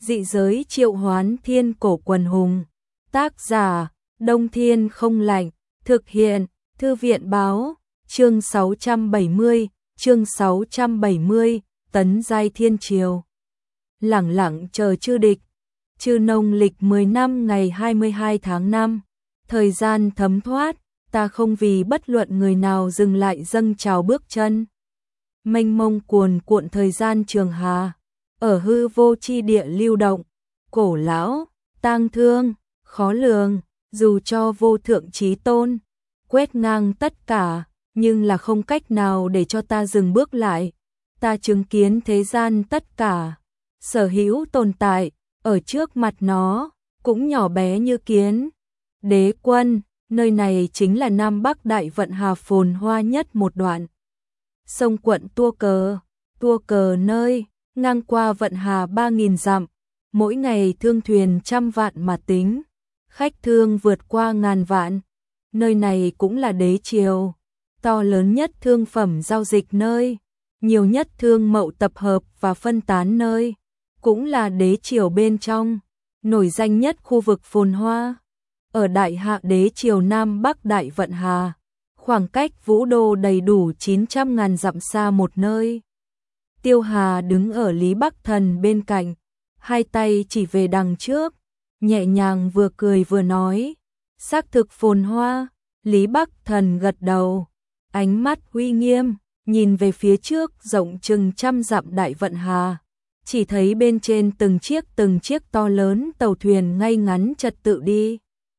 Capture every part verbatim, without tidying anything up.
Dị giới triệu hoán thiên cổ quần hùng. Tác giả, Đông Thiên không lạnh. Thực hiện, Thư viện báo. Chương sáu trăm bảy mươi, chương sáu trăm bảy mươi, Tấn giai thiên triều. Lẳng lặng chờ chư địch. Chư nông lịch mười năm ngày hai mươi hai tháng năm. Thời gian thấm thoát, ta không vì bất luận người nào dừng lại dâng trào bước chân. Mênh mông cuồn cuộn thời gian trường hà, ở hư vô chi địa lưu động, cổ lão, tang thương, khó lường, dù cho vô thượng chí tôn, quét ngang tất cả, nhưng là không cách nào để cho ta dừng bước lại. Ta chứng kiến thế gian tất cả, sở hữu tồn tại, ở trước mặt nó, cũng nhỏ bé như kiến. Đế quân, nơi này chính là Nam Bắc Đại Vận Hà phồn hoa nhất một đoạn. Sông quận tua cờ, tua cờ nơi, ngang qua vận hà ba nghìn dặm, mỗi ngày thương thuyền trăm vạn mà tính, khách thương vượt qua ngàn vạn. Nơi này cũng là đế triều, to lớn nhất thương phẩm giao dịch nơi, nhiều nhất thương mậu tập hợp và phân tán nơi, cũng là đế triều bên trong, nổi danh nhất khu vực phồn hoa. Ở Đại Hạ đế triều Nam Bắc Đại Vận Hà, khoảng cách Vũ Đô đầy đủ chín trăm ngàn dặm xa một nơi. Tiêu Hà đứng ở Lý Bắc Thần bên cạnh, hai tay chỉ về đằng trước, nhẹ nhàng vừa cười vừa nói, xác thực phồn hoa. Lý Bắc Thần gật đầu, ánh mắt uy nghiêm, nhìn về phía trước rộng chừng trăm dặm Đại Vận Hà, chỉ thấy bên trên từng chiếc từng chiếc to lớn tàu thuyền ngay ngắn trật tự đi,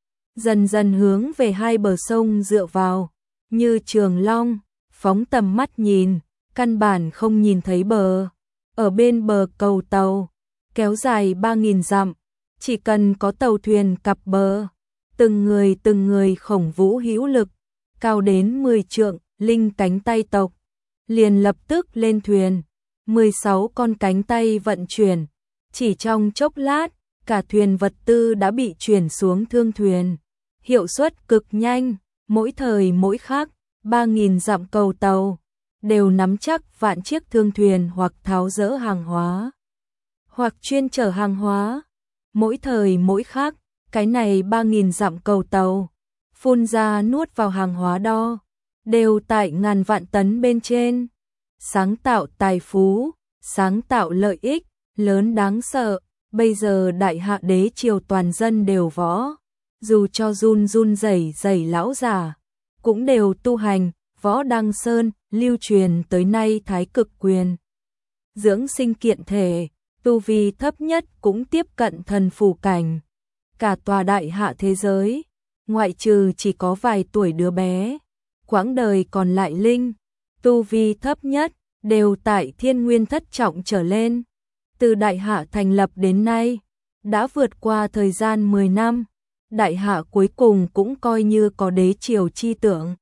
dần dần hướng về hai bờ sông dựa vào, như trường long, phóng tầm mắt nhìn, căn bản không nhìn thấy bờ. Ở bên bờ cầu tàu, kéo dài ba nghìn dặm, chỉ cần có tàu thuyền cập bờ, từng người từng người khổng vũ hữu lực, cao đến mười trượng, linh cánh tay tộc, liền lập tức lên thuyền, mười sáu con cánh tay vận chuyển, chỉ trong chốc lát, cả thuyền vật tư đã bị chuyển xuống thương thuyền, hiệu suất cực nhanh, mỗi thời mỗi khắc, ba nghìn dặm cầu tàu, đều nắm chắc vạn chiếc thương thuyền hoặc tháo dỡ hàng hóa, hoặc chuyên chở hàng hóa, mỗi thời mỗi khắc. Cái này ba nghìn dặm cầu tàu, phun ra nuốt vào hàng hóa đo, đều tại ngàn vạn tấn bên trên. Sáng tạo tài phú, sáng tạo lợi ích, lớn đáng sợ. Bây giờ Đại Hạ đế triều toàn dân đều võ, dù cho run run rẩy rẩy lão già, cũng đều tu hành, võ đăng sơn, lưu truyền tới nay thái cực quyền. Dưỡng sinh kiện thể, tu vi thấp nhất cũng tiếp cận thần phù cảnh. Cả tòa Đại Hạ thế giới, ngoại trừ chỉ có vài tuổi đứa bé, quãng đời còn lại linh, tu vi thấp nhất, đều tại thiên nguyên thất trọng trở lên. Từ Đại Hạ thành lập đến nay, đã vượt qua thời gian mười năm, Đại Hạ cuối cùng cũng coi như có đế triều chi tưởng.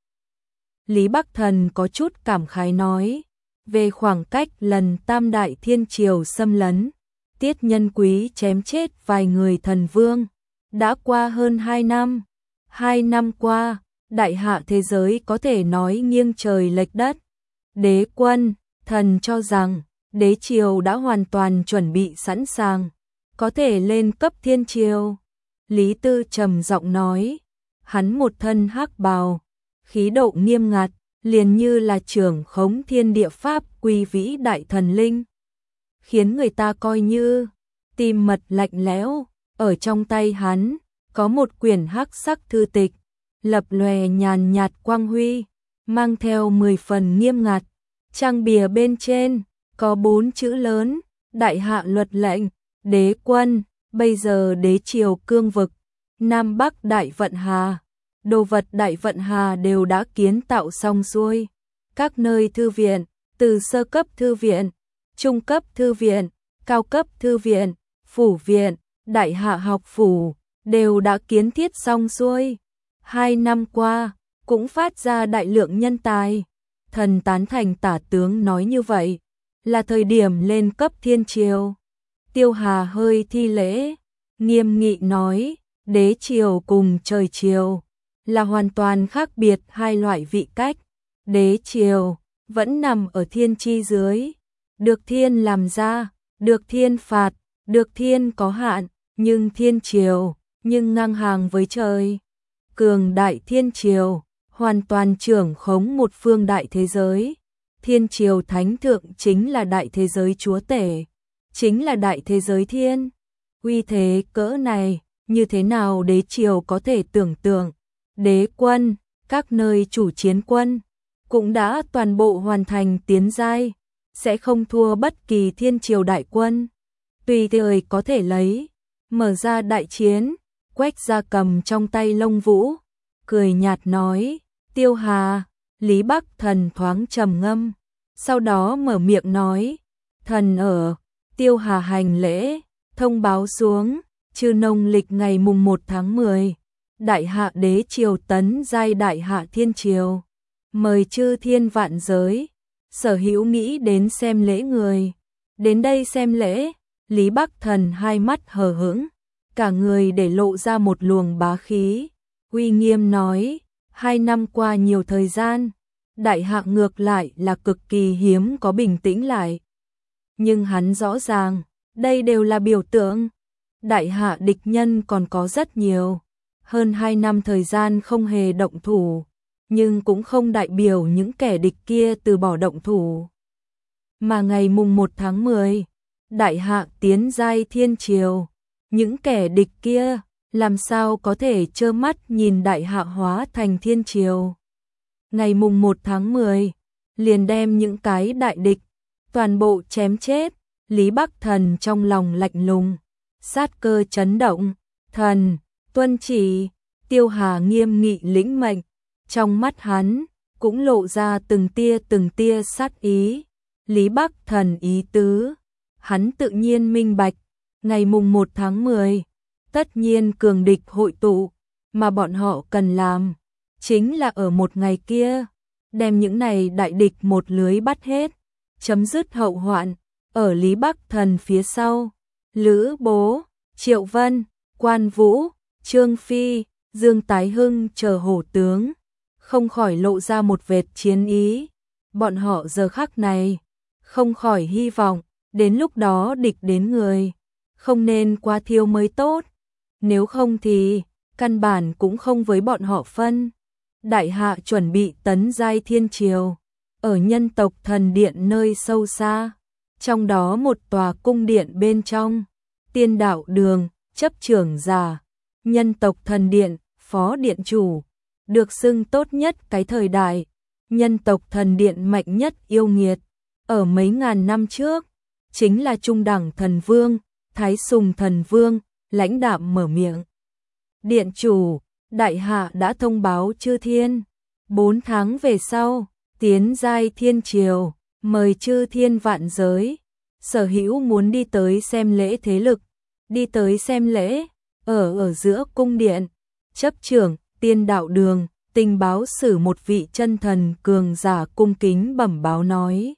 Lý Bắc Thần có chút cảm khái nói, về khoảng cách lần Tam Đại Thiên Triều xâm lấn, Tiết Nhân Quý chém chết vài người thần vương. Đã qua hơn hai năm, hai năm qua, Đại Hạ thế giới có thể nói nghiêng trời lệch đất. Đế quân, thần cho rằng, đế triều đã hoàn toàn chuẩn bị sẵn sàng, có thể lên cấp thiên triều. Lý Tư trầm giọng nói, hắn một thân hắc bào, khí độ nghiêm ngặt, liền như là trưởng khống thiên địa pháp quy vĩ đại thần linh, khiến người ta coi như tim mật lạnh lẽo. Ở trong tay hắn, có một quyển hắc sắc thư tịch, lập lòe nhàn nhạt quang huy, mang theo mười phần nghiêm ngặt. Trang bìa bên trên, có bốn chữ lớn, Đại Hạ luật lệnh, đế quân, bây giờ đế triều cương vực, Nam Bắc Đại Vận Hà, đồ vật Đại Vận Hà đều đã kiến tạo xong xuôi. Các nơi thư viện, từ sơ cấp thư viện, trung cấp thư viện, cao cấp thư viện, phủ viện, Đại Hạ học phủ, đều đã kiến thiết xong xuôi. Hai năm qua, cũng phát ra đại lượng nhân tài. Thần tán thành tả tướng nói như vậy, là thời điểm lên cấp thiên triều. Tiêu Hà hơi thi lễ, nghiêm nghị nói, đế triều cùng trời triều, là hoàn toàn khác biệt hai loại vị cách. Đế triều, vẫn nằm ở thiên chi dưới, được thiên làm ra, được thiên phạt, Được thiên có hạn, nhưng thiên triều, nhưng ngang hàng với trời. Cường đại thiên triều, hoàn toàn trưởng khống một phương đại thế giới. Thiên triều thánh thượng chính là đại thế giới chúa tể, chính là đại thế giới thiên. Uy thế cỡ này, như thế nào đế triều có thể tưởng tượng. Đế quân, các nơi chủ chiến quân, cũng đã toàn bộ hoàn thành tiến giai, sẽ không thua bất kỳ thiên triều đại quân. Tùy thời có thể lấy, mở ra đại chiến. Quách gia cầm trong tay lông vũ, cười nhạt nói, Tiêu Hà. Lý Bắc Thần thoáng trầm ngâm, sau đó mở miệng nói, thần ở. Tiêu Hà hành lễ, thông báo xuống, chư nông lịch ngày mùng một tháng mười, đại hạ đế triều tấn giai đại hạ thiên triều, mời chư thiên vạn giới, sở hữu nghĩ đến xem lễ người, đến đây xem lễ. Lý Bắc Thần hai mắt hờ hững, cả người để lộ ra một luồng bá khí, uy nghiêm nói, hai năm qua nhiều thời gian, đại hạ ngược lại là cực kỳ hiếm có bình tĩnh lại. Nhưng hắn rõ ràng, đây đều là biểu tượng, đại hạ địch nhân còn có rất nhiều, hơn hai năm thời gian không hề động thủ, nhưng cũng không đại biểu những kẻ địch kia từ bỏ động thủ. Mà ngày mùng một tháng mười, đại hạ tiến giai thiên triều, những kẻ địch kia làm sao có thể trơ mắt nhìn đại hạ hóa thành thiên triều. Ngày mùng một tháng mười, liền đem những cái đại địch toàn bộ chém chết. Lý Bắc Thần trong lòng lạnh lùng, sát cơ chấn động, thần, tuân chỉ. Tiêu Hà nghiêm nghị lĩnh mệnh, trong mắt hắn cũng lộ ra từng tia từng tia sát ý. Lý Bắc Thần ý tứ, hắn tự nhiên minh bạch, ngày mùng một tháng mười, tất nhiên cường địch hội tụ, mà bọn họ cần làm, chính là ở một ngày kia, đem những này đại địch một lưới bắt hết, chấm dứt hậu hoạn. Ở Lý Bắc Thần phía sau, Lữ Bố, Triệu Vân, Quan Vũ, Trương Phi, Dương Tái Hưng chờ hổ tướng, không khỏi lộ ra một vệt chiến ý. Bọn họ giờ khắc này, không khỏi hy vọng, đến lúc đó địch đến người, không nên quá thiếu mới tốt, nếu không thì, căn bản cũng không với bọn họ phân. Đại hạ chuẩn bị tấn giai thiên triều, ở nhân tộc thần điện nơi sâu xa, trong đó một tòa cung điện bên trong, tiên đạo đường, chấp trưởng giả, nhân tộc thần điện, phó điện chủ, được xưng tốt nhất cái thời đại, nhân tộc thần điện mạnh nhất yêu nghiệt, ở mấy ngàn năm trước, chính là trung đẳng thần vương, Thái Sùng thần vương, lãnh đạm mở miệng. Điện chủ, đại hạ đã thông báo chư thiên, bốn tháng về sau, tiến giai thiên triều, mời chư thiên vạn giới, sở hữu muốn đi tới xem lễ thế lực, đi tới xem lễ, ở ở giữa cung điện, chấp trưởng, tiên đạo đường, tình báo sử một vị chân thần cường giả cung kính bẩm báo nói.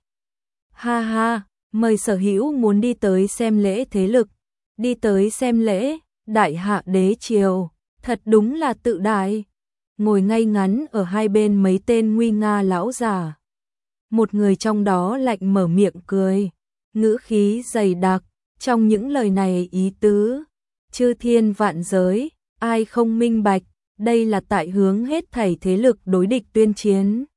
Ha ha, mời sở hữu muốn đi tới xem lễ thế lực, đi tới xem lễ, đại hạ đế triều, thật đúng là tự đại. Ngồi ngay ngắn ở hai bên mấy tên nguy nga lão già. Một người trong đó lạnh mở miệng cười, ngữ khí dày đặc, trong những lời này ý tứ, chư thiên vạn giới, ai không minh bạch, đây là tại hướng hết thảy thế lực đối địch tuyên chiến.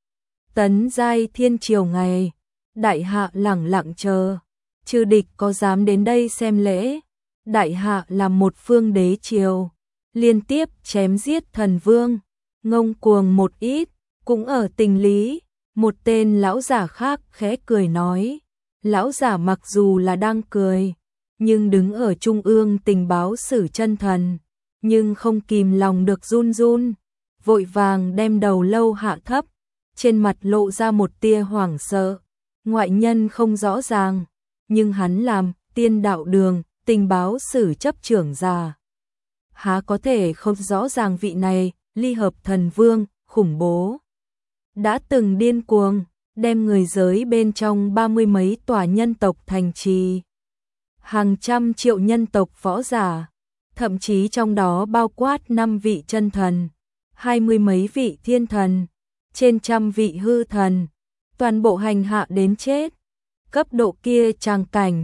Tấn giai thiên triều ngày, đại hạ lẳng lặng chờ, chư địch có dám đến đây xem lễ, đại hạ là một phương đế triều, liên tiếp chém giết thần vương, ngông cuồng một ít, cũng ở tình lý. Một tên lão giả khác khẽ cười nói, lão giả mặc dù là đang cười, nhưng đứng ở trung ương tình báo sử chân thần, nhưng không kìm lòng được run run, vội vàng đem đầu lâu hạ thấp, trên mặt lộ ra một tia hoảng sợ. Ngoại nhân không rõ ràng, nhưng hắn làm tiên đạo đường, tình báo sử chấp trưởng già, há có thể không rõ ràng vị này, ly hợp thần vương, khủng bố. Đã từng điên cuồng, đem người giới bên trong ba mươi mấy tòa nhân tộc thành trì. Hàng trăm triệu nhân tộc võ giả, thậm chí trong đó bao quát năm vị chân thần, hai mươi mấy vị thiên thần, trên trăm vị hư thần, toàn bộ hành hạ đến chết. Cấp độ kia tràng cảnh,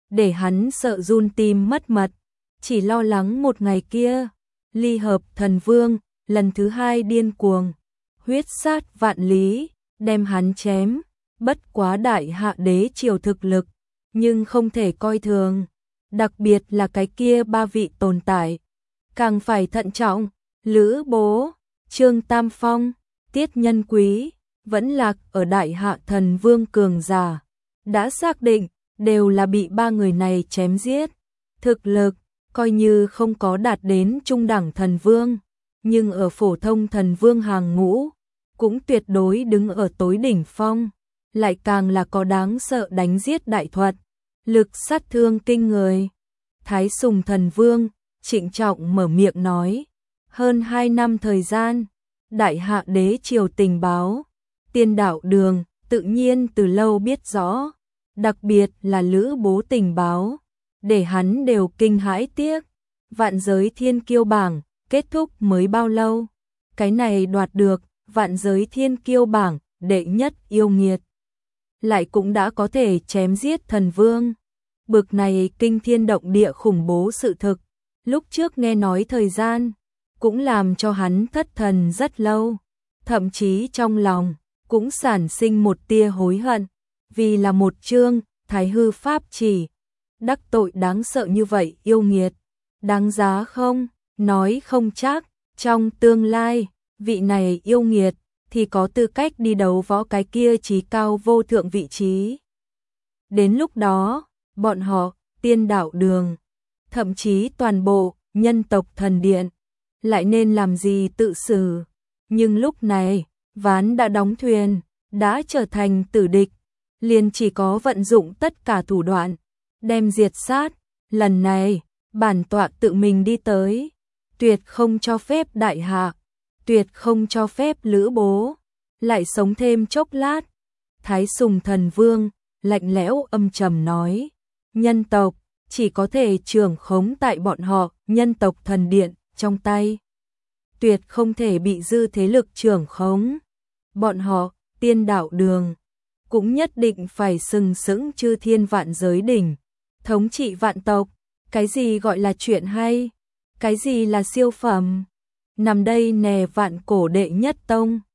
để hắn sợ run tim mất mật, chỉ lo lắng một ngày kia, ly hợp thần vương, lần thứ hai điên cuồng, huyết sát vạn lý, đem hắn chém, bất quá đại hạ đế triều thực lực, nhưng không thể coi thường, đặc biệt là cái kia ba vị tồn tại, càng phải thận trọng, Lữ Bố, Trương Tam Phong, Tiết Nhân Quý, vẫn lạc ở đại hạ thần vương cường giả, đã xác định, đều là bị ba người này chém giết, thực lực, coi như không có đạt đến trung đẳng thần vương, nhưng ở phổ thông thần vương hàng ngũ, cũng tuyệt đối đứng ở tối đỉnh phong, lại càng là có đáng sợ đánh giết đại thuật, lực sát thương kinh người. Thái Sùng thần vương, trịnh trọng mở miệng nói, hơn hai năm thời gian, đại hạ đế triều tình báo, tiên đạo đường, tự nhiên từ lâu biết rõ, đặc biệt là Lữ Bố tình báo, để hắn đều kinh hãi tiếc, vạn giới thiên kiêu bảng, kết thúc mới bao lâu, cái này đoạt được, vạn giới thiên kiêu bảng, đệ nhất yêu nghiệt, lại cũng đã có thể chém giết thần vương, bực này kinh thiên động địa khủng bố sự thực, lúc trước nghe nói thời gian, cũng làm cho hắn thất thần rất lâu, thậm chí trong lòng, cũng sản sinh một tia hối hận, vì là một chương, thái hư pháp chỉ, đắc tội đáng sợ như vậy yêu nghiệt, đáng giá không, nói không chắc, trong tương lai, vị này yêu nghiệt, thì có tư cách đi đấu võ cái kia chí cao vô thượng vị trí. Đến lúc đó, bọn họ, tiên đạo đường, thậm chí toàn bộ, nhân tộc thần điện, lại nên làm gì tự xử. Nhưng lúc này, ván đã đóng thuyền, đã trở thành tử địch, liền chỉ có vận dụng tất cả thủ đoạn, đem diệt sát. Lần này, bản tọa tự mình đi tới, tuyệt không cho phép đại hạ, tuyệt không cho phép Lữ Bố, lại sống thêm chốc lát. Thái Sùng thần vương, lạnh lẽo âm trầm nói, nhân tộc, chỉ có thể trưởng khống tại bọn họ, nhân tộc thần điện, trong tay. Tuyệt không thể bị dư thế lực trưởng khống. Bọn họ, tiên đạo đường, cũng nhất định phải sừng sững chư thiên vạn giới đỉnh, thống trị vạn tộc. Cái gì gọi là chuyện hay? Cái gì là siêu phẩm? Nằm đây nè vạn cổ đệ nhất tông.